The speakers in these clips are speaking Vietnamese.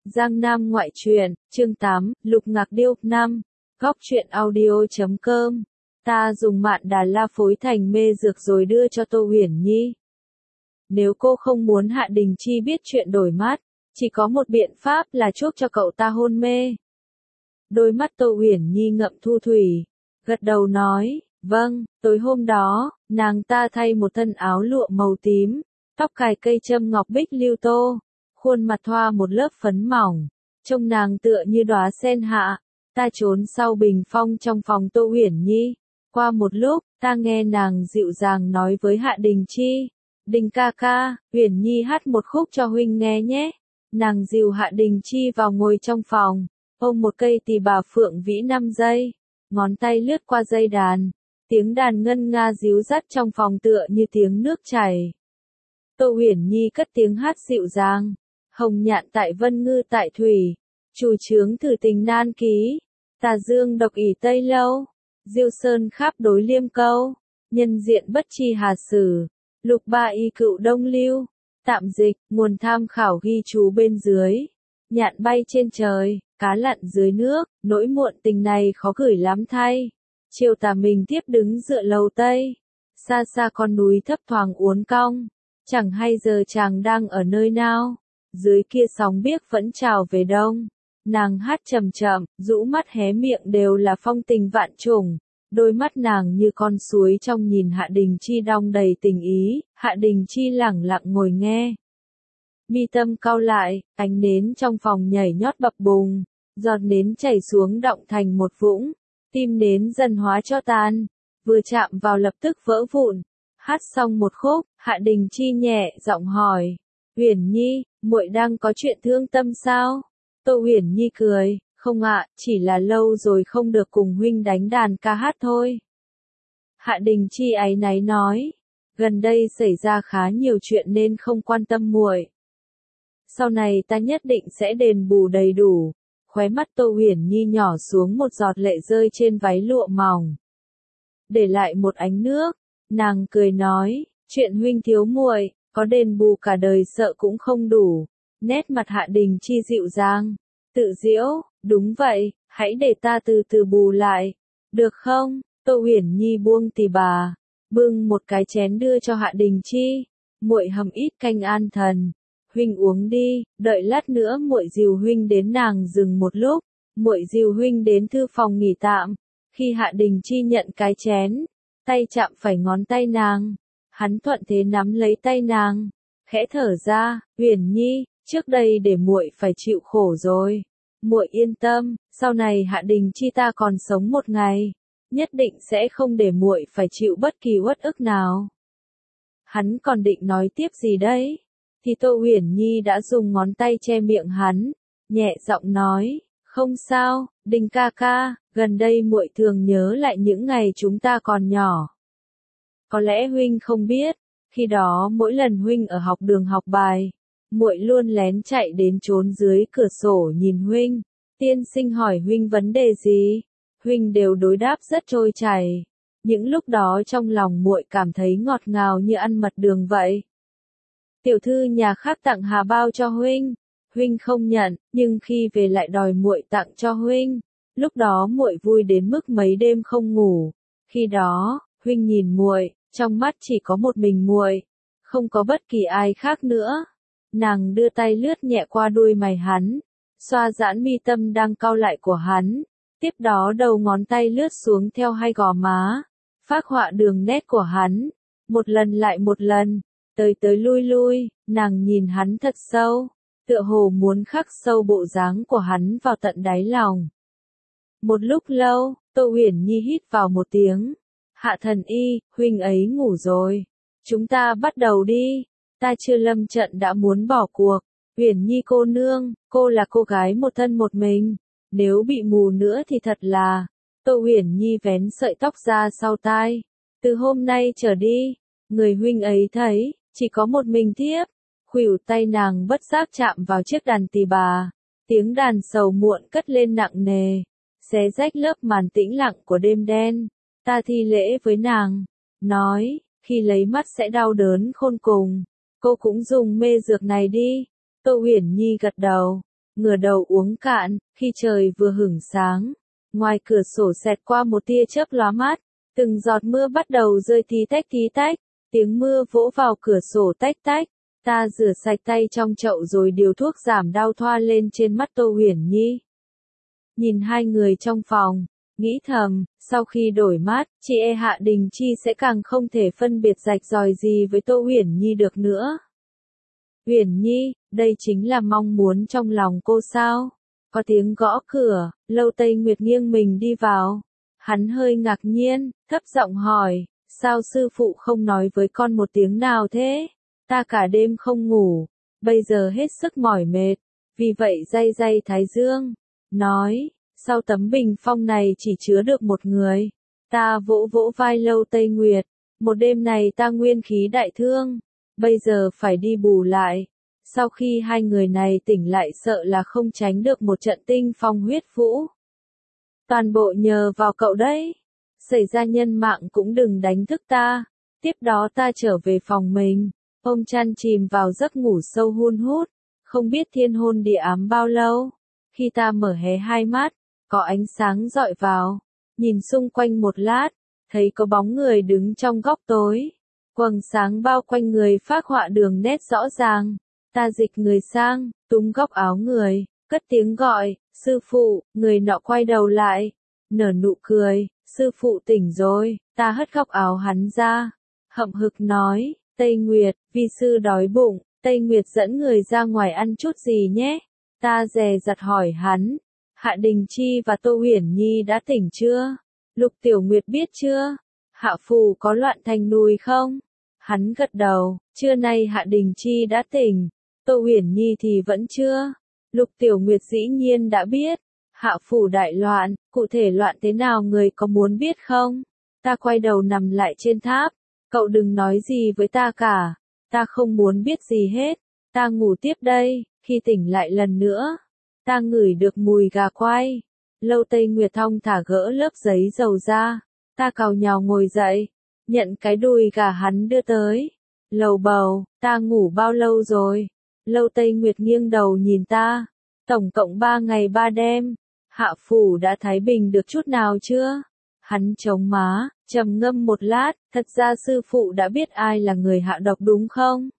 Giang Nam ngoại truyện, chương 8, Lục Ngạc Điêu, 5. Góc truyện audio.com. Ta dùng mạn đà la phối thành mê dược rồi đưa cho Tô Uyển Nhi. Nếu cô không muốn Hạ Đình Chi biết chuyện đổi mắt, chỉ có một biện pháp là chuốc cho cậu ta hôn mê. Đôi mắt Tô Uyển Nhi ngậm thu thủy, gật đầu nói, vâng. Tối hôm đó, nàng ta thay một thân áo lụa màu tím, tóc cài cây châm ngọc bích lưu tô, khuôn mặt thoa một lớp phấn mỏng, trông nàng tựa như đóa sen hạ. Ta trốn sau bình phong trong phòng Tô Uyển Nhi. Qua một lúc, ta nghe nàng dịu dàng nói với Hạ Đình Chi, Đình ca ca, Uyển Nhi hát một khúc cho huynh nghe nhé. Nàng dìu Hạ Đình Chi vào ngồi trong phòng, ôm một cây tỳ bà phượng vĩ 5 giây, ngón tay lướt qua dây đàn, tiếng đàn ngân nga ríu rắt trong phòng tựa như tiếng nước chảy. Tô Uyển Nhi cất tiếng hát dịu dàng, hồng nhạn tại vân ngư tại thủy, chủ trướng thử tình nan ký, tà dương độc ỷ tây lâu, diêu sơn kháp đối liêm câu, nhân diện bất tri hà sử, lục ba y cựu đông lưu. Tạm dịch, nguồn tham khảo ghi chú bên dưới. Nhạn bay trên trời, cá lặn dưới nước, nỗi muộn tình này khó gửi lắm thay. Chiều tà mình tiếp đứng dựa lầu tây, xa xa con núi thấp thoáng uốn cong, chẳng hay giờ chàng đang ở nơi nào. Dưới kia sóng biếc vẫn trào về đông. Nàng hát chậm chậm, rũ mắt hé miệng đều là phong tình vạn trùng. Đôi mắt nàng như con suối trong nhìn Hạ Đình Chi đong đầy tình ý. Hạ Đình Chi lẳng lặng ngồi nghe. Mi tâm cau lại, ánh nến trong phòng nhảy nhót bập bùng, giọt nến chảy xuống đọng thành một vũng, tim nến dần hóa cho tàn, vừa chạm vào lập tức vỡ vụn. Hát xong một khúc, Hạ Đình Chi nhẹ giọng hỏi, Uyển Nhi, muội đang có chuyện thương tâm sao? Tô Uyển Nhi cười, không ạ, chỉ là lâu rồi không được cùng huynh đánh đàn ca hát thôi. Hạ Đình Chi áy náy nói, gần đây xảy ra khá nhiều chuyện nên không quan tâm muội. Sau này ta nhất định sẽ đền bù đầy đủ. Khóe mắt Tô Uyển Nhi nhỏ xuống một giọt lệ rơi trên váy lụa mỏng, để lại một ánh nước. Nàng cười nói, chuyện huynh thiếu muội, có đền bù cả đời sợ cũng không đủ. Nét mặt Hạ Đình Chi dịu dàng, tự giễu, đúng vậy, hãy để ta từ từ bù lại, được không? Tô Uyển Nhi buông tỳ bà, bưng một cái chén đưa cho Hạ Đình Chi, muội hầm ít canh an thần, huynh uống đi, đợi lát nữa muội dìu huynh đến. Nàng dừng một lúc, muội dìu huynh đến thư phòng nghỉ tạm. Khi Hạ Đình Chi nhận cái chén, tay chạm phải ngón tay nàng, hắn thuận thế nắm lấy tay nàng, khẽ thở ra, Uyển Nhi, trước đây để muội phải chịu khổ rồi. Muội yên tâm, sau này Hạ Đình Chi ta còn sống một ngày, nhất định sẽ không để muội phải chịu bất kỳ uất ức nào. Hắn còn định nói tiếp gì đấy, thì Tô Uyển Nhi đã dùng ngón tay che miệng hắn, nhẹ giọng nói, không sao, Đình ca ca, gần đây muội thường nhớ lại những ngày chúng ta còn nhỏ. Có lẽ huynh không biết, khi đó mỗi lần huynh ở học đường học bài, muội luôn lén chạy đến trốn dưới cửa sổ nhìn huynh. Tiên sinh hỏi huynh vấn đề gì, huynh đều đối đáp rất trôi chảy. Những lúc đó trong lòng muội cảm thấy ngọt ngào như ăn mật đường vậy. Tiểu thư nhà khác tặng hà bao cho huynh, huynh không nhận, nhưng khi về lại đòi muội tặng cho huynh. Lúc đó muội vui đến mức mấy đêm không ngủ. Khi đó, huynh nhìn muội, trong mắt chỉ có một mình muội, không có bất kỳ ai khác nữa. Nàng đưa tay lướt nhẹ qua đuôi mày hắn, xoa giãn mi tâm đang cau lại của hắn, tiếp đó đầu ngón tay lướt xuống theo hai gò má, phác họa đường nét của hắn, một lần lại một lần, tới tới lui lui. Nàng nhìn hắn thật sâu, tựa hồ muốn khắc sâu bộ dáng của hắn vào tận đáy lòng. Một lúc lâu, Tô Uyển Nhi hít vào một tiếng, Hạ thần y, huynh ấy ngủ rồi, chúng ta bắt đầu đi. Ta chưa lâm trận đã muốn bỏ cuộc. Uyển Nhi cô nương, cô là cô gái một thân một mình, nếu bị mù nữa thì thật là. Tô Uyển Nhi vén sợi tóc ra sau tai. Từ hôm nay trở đi, người huynh ấy thấy, chỉ có một mình thiếp. Khuỷu tay nàng bất giác chạm vào chiếc đàn tỳ bà. Tiếng đàn sầu muộn cất lên nặng nề, xé rách lớp màn tĩnh lặng của đêm đen. Ta thi lễ với nàng, nói, khi lấy mắt sẽ đau đớn khôn cùng. Cô cũng dùng mê dược này đi. Tô Uyển Nhi gật đầu, ngửa đầu uống cạn, khi trời vừa hửng sáng. Ngoài cửa sổ xẹt qua một tia chớp lóa mắt, từng giọt mưa bắt đầu rơi tí tách, tiếng mưa vỗ vào cửa sổ tách tách. Ta rửa sạch tay trong chậu rồi điều thuốc giảm đau thoa lên trên mắt Tô Huyền Nhi. Nhìn hai người trong phòng, nghĩ thầm, sau khi đổi mắt, chị Hạ Đình Chi sẽ càng không thể phân biệt rạch ròi gì với Tô Huyền Nhi được nữa. Huyền Nhi, đây chính là mong muốn trong lòng cô sao? Có tiếng gõ cửa, Lâu Tây Nguyệt nghiêng mình đi vào. Hắn hơi ngạc nhiên, thấp giọng hỏi, sao sư phụ không nói với con một tiếng nào thế? Ta cả đêm không ngủ, bây giờ hết sức mỏi mệt, vì vậy day day thái dương, nói, sau tấm bình phong này chỉ chứa được một người. Ta vỗ vỗ vai Lâu Tây Nguyệt, một đêm này ta nguyên khí đại thương, bây giờ phải đi bù lại. Sau khi hai người này tỉnh lại sợ là không tránh được một trận tinh phong huyết vũ. Toàn bộ nhờ vào cậu đấy. Xảy ra nhân mạng cũng đừng đánh thức ta. Tiếp đó ta trở về phòng mình. Ông chăn chìm vào giấc ngủ sâu hun hút. Không biết thiên hôn địa ám bao lâu. Khi ta mở hé hai mắt, có ánh sáng dọi vào. Nhìn xung quanh một lát, thấy có bóng người đứng trong góc tối. Quầng sáng bao quanh người phác họa đường nét rõ ràng. Ta dịch người sang, túm góc áo người, cất tiếng gọi, sư phụ, người nọ quay đầu lại, nở nụ cười, sư phụ tỉnh rồi, ta hất góc áo hắn ra, hậm hực nói, Tây Nguyệt, vi sư đói bụng, Tây Nguyệt dẫn người ra ngoài ăn chút gì nhé, ta dè dặt hỏi hắn, Hạ Đình Chi và Tô Huyền Nhi đã tỉnh chưa? Lục Tiểu Nguyệt biết chưa? Hạ Phù có loạn thành nùi không? Hắn gật đầu, trưa nay Hạ Đình Chi đã tỉnh. Tô Huyền Nhi thì vẫn chưa. Lục Tiểu Nguyệt dĩ nhiên đã biết. Hạ phủ đại loạn, cụ thể loạn thế nào người có muốn biết không? Ta quay đầu nằm lại trên tháp. Cậu đừng nói gì với ta cả. Ta không muốn biết gì hết. Ta ngủ tiếp đây. Khi tỉnh lại lần nữa, ta ngửi được mùi gà quay. Lâu Tây Nguyệt thong thả gỡ lớp giấy dầu ra. Ta cào nhào ngồi dậy, nhận cái đùi gà hắn đưa tới. Lầu bầu, ta ngủ bao lâu rồi? Lâu Tây Nguyệt nghiêng đầu nhìn ta. Tổng cộng 3 ngày 3 đêm. Hạ phủ đã thái bình được chút nào chưa? Hắn chống má, trầm ngâm một lát, thật ra sư phụ đã biết ai là người hạ độc đúng không?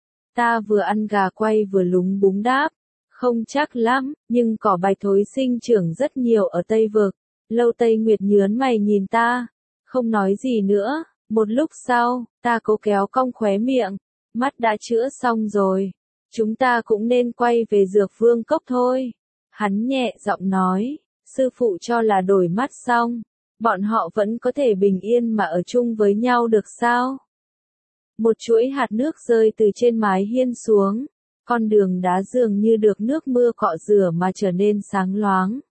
Ta vừa ăn gà quay vừa lúng búng đáp. Không chắc lắm, nhưng cỏ bạch thối sinh trưởng rất nhiều ở Tây Vực. Lâu Tây Nguyệt nhớn mày nhìn ta. Không nói gì nữa. Một lúc sau, ta cố kéo cong khóe miệng. Mắt đã chữa xong rồi. Chúng ta cũng nên quay về Dược Vương Cốc thôi. Hắn nhẹ giọng nói, sư phụ cho là đổi mắt xong, bọn họ vẫn có thể bình yên mà ở chung với nhau được sao? Một chuỗi hạt nước rơi từ trên mái hiên xuống, con đường đá dường như được nước mưa cọ rửa mà trở nên sáng loáng.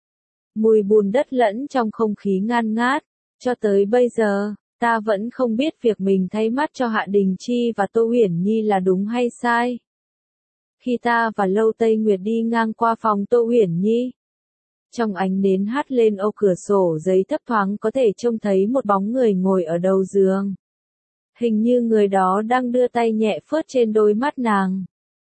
Mùi bùn đất lẫn trong không khí ngan ngát, cho tới bây giờ, ta vẫn không biết việc mình thay mắt cho Hạ Đình Chi và Tô Huyền Nhi là đúng hay sai. Khi ta và Lâu Tây Nguyệt đi ngang qua phòng Tô Huyền Nhi, trong ánh nến hắt lên ô cửa sổ giấy thấp thoáng có thể trông thấy một bóng người ngồi ở đầu giường. Hình như người đó đang đưa tay nhẹ phớt trên đôi mắt nàng.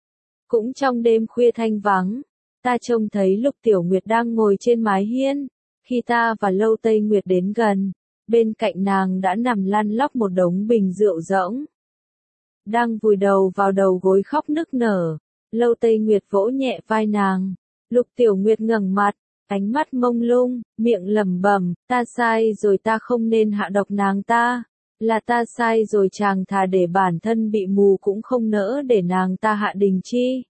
Cũng trong đêm khuya thanh vắng, ta trông thấy Lục Tiểu Nguyệt đang ngồi trên mái hiên. Khi ta và Lâu Tây Nguyệt đến gần, bên cạnh nàng đã nằm lăn lóc một đống bình rượu rỗng. Đang vùi đầu vào đầu gối khóc nức nở. Lâu Tây Nguyệt vỗ nhẹ vai nàng. Lục Tiểu Nguyệt ngẩng mặt, ánh mắt mông lung, miệng lẩm bẩm, ta sai rồi, ta không nên hạ độc nàng ta. Là ta sai rồi, chàng thà để bản thân bị mù cũng không nỡ để nàng ta Hạ Đình Chi.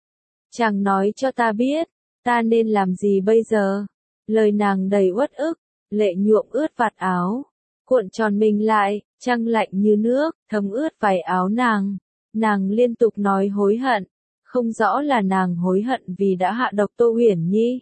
Chàng nói cho ta biết, ta nên làm gì bây giờ? Lời nàng đầy uất ức, lệ nhuộm ướt vạt áo. Cuộn tròn mình lại, trăng lạnh như nước, thấm ướt vải áo nàng. Nàng liên tục nói hối hận. Không rõ là nàng hối hận vì đã hạ độc Tô Huyền Nhi,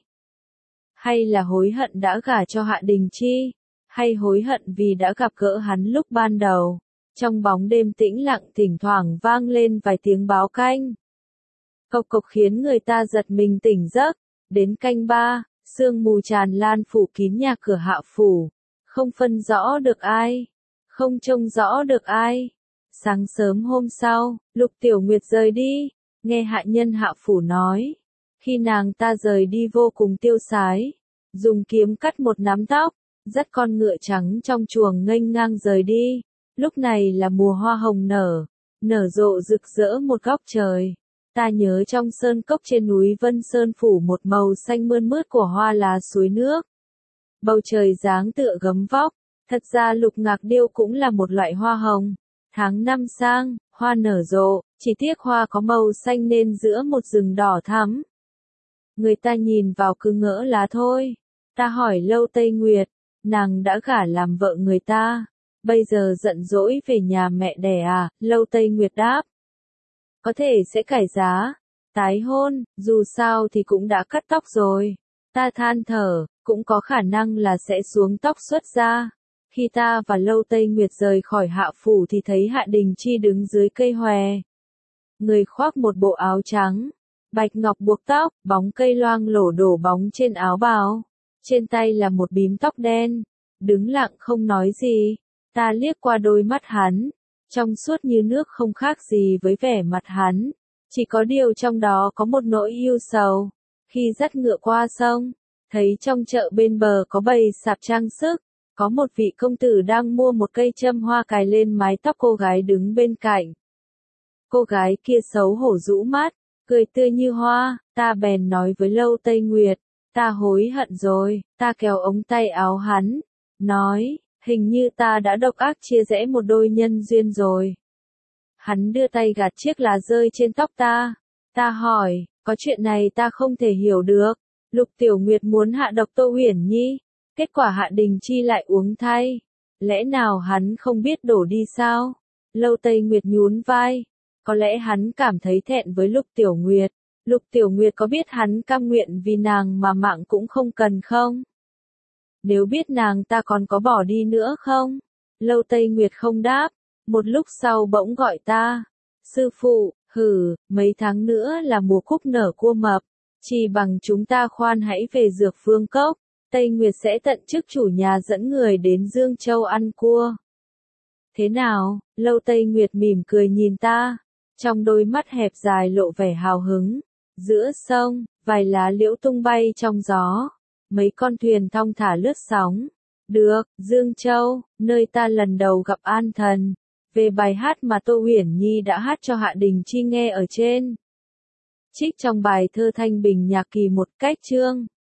hay là hối hận đã gả cho Hạ Đình Chi, hay hối hận vì đã gặp gỡ hắn lúc ban đầu. Trong bóng đêm tĩnh lặng thỉnh thoảng vang lên vài tiếng báo canh. Cộc cộc khiến người ta giật mình tỉnh giấc. Đến canh 3, sương mù tràn lan phủ kín nhà cửa Hạ phủ. Không phân rõ được ai, không trông rõ được ai. Sáng sớm hôm sau, Lục Tiểu Nguyệt rời đi. Nghe hạ nhân Hạ phủ nói, Khi nàng ta rời đi vô cùng tiêu sái, dùng kiếm cắt một nắm tóc, dắt con ngựa trắng trong chuồng nghênh ngang rời đi. Lúc này là mùa hoa hồng nở rộ rực rỡ một góc trời. Ta nhớ trong sơn cốc trên núi Vân Sơn phủ một màu xanh mơn mướt của hoa lá suối nước. Bầu trời dáng tựa gấm vóc, thật ra lục ngạc điêu cũng là một loại hoa hồng. Tháng năm sang, hoa nở rộ, chỉ tiếc hoa có màu xanh nên giữa một rừng đỏ thắm. Người ta nhìn vào cứ ngỡ lá thôi. Ta hỏi Lâu Tây Nguyệt, nàng đã gả làm vợ người ta, bây giờ giận dỗi về nhà mẹ đẻ à? Lâu Tây Nguyệt đáp, có thể sẽ cải giá, tái hôn, dù sao thì cũng đã cắt tóc rồi. Ta than thở, cũng có khả năng là sẽ xuống tóc xuất gia. Khi ta và Lâu Tây Nguyệt rời khỏi Hạ Phủ thì thấy Hạ Đình Chi đứng dưới cây hòe. Người khoác một bộ áo trắng, bạch ngọc buộc tóc, bóng cây loang lổ đổ bóng trên áo bào. Trên tay là một bím tóc đen, đứng lặng không nói gì. Ta liếc qua đôi mắt hắn, trong suốt như nước không khác gì với vẻ mặt hắn. Chỉ có điều trong đó có một nỗi ưu sầu. Khi dắt ngựa qua sông, thấy trong chợ bên bờ có bày sạp trang sức. Có một vị công tử đang mua một cây châm hoa cài lên mái tóc cô gái đứng bên cạnh. Cô gái kia xấu hổ rũ mắt, cười tươi như hoa. Ta bèn nói với Lâu Tây Nguyệt, ta hối hận rồi. Ta kéo ống tay áo hắn, nói, hình như ta đã độc ác chia rẽ một đôi nhân duyên rồi. Hắn đưa tay gạt chiếc lá rơi trên tóc ta. Ta hỏi, có chuyện này ta không thể hiểu được. Lục Tiểu Nguyệt muốn hạ độc Tô Uyển Nhi, kết quả Hạ Đình Chi lại uống thay. Lẽ nào hắn không biết đổ đi sao? Lâu Tây Nguyệt nhún vai. Có lẽ hắn cảm thấy thẹn với Lục Tiểu Nguyệt. Lục Tiểu Nguyệt có biết hắn cam nguyện vì nàng mà mạng cũng không cần không? Nếu biết nàng ta còn có bỏ đi nữa không? Lâu Tây Nguyệt không đáp. Một lúc sau bỗng gọi ta. Sư phụ, mấy tháng nữa là mùa cúc nở cua mập. Chỉ bằng chúng ta khoan hãy về Dược Phương Cốc. Tây Nguyệt sẽ tận chức chủ nhà dẫn người đến Dương Châu ăn cua. Thế nào? Lâu Tây Nguyệt mỉm cười nhìn ta. Trong đôi mắt hẹp dài lộ vẻ hào hứng. Giữa sông, vài lá liễu tung bay trong gió. Mấy con thuyền thong thả lướt sóng. Được, Dương Châu, nơi ta lần đầu gặp An Thần. Về bài hát mà Tô Uyển Nhi đã hát cho Hạ Đình Chi nghe ở trên. Trích trong bài thơ Thanh Bình Nhạc Kỳ một cách chương.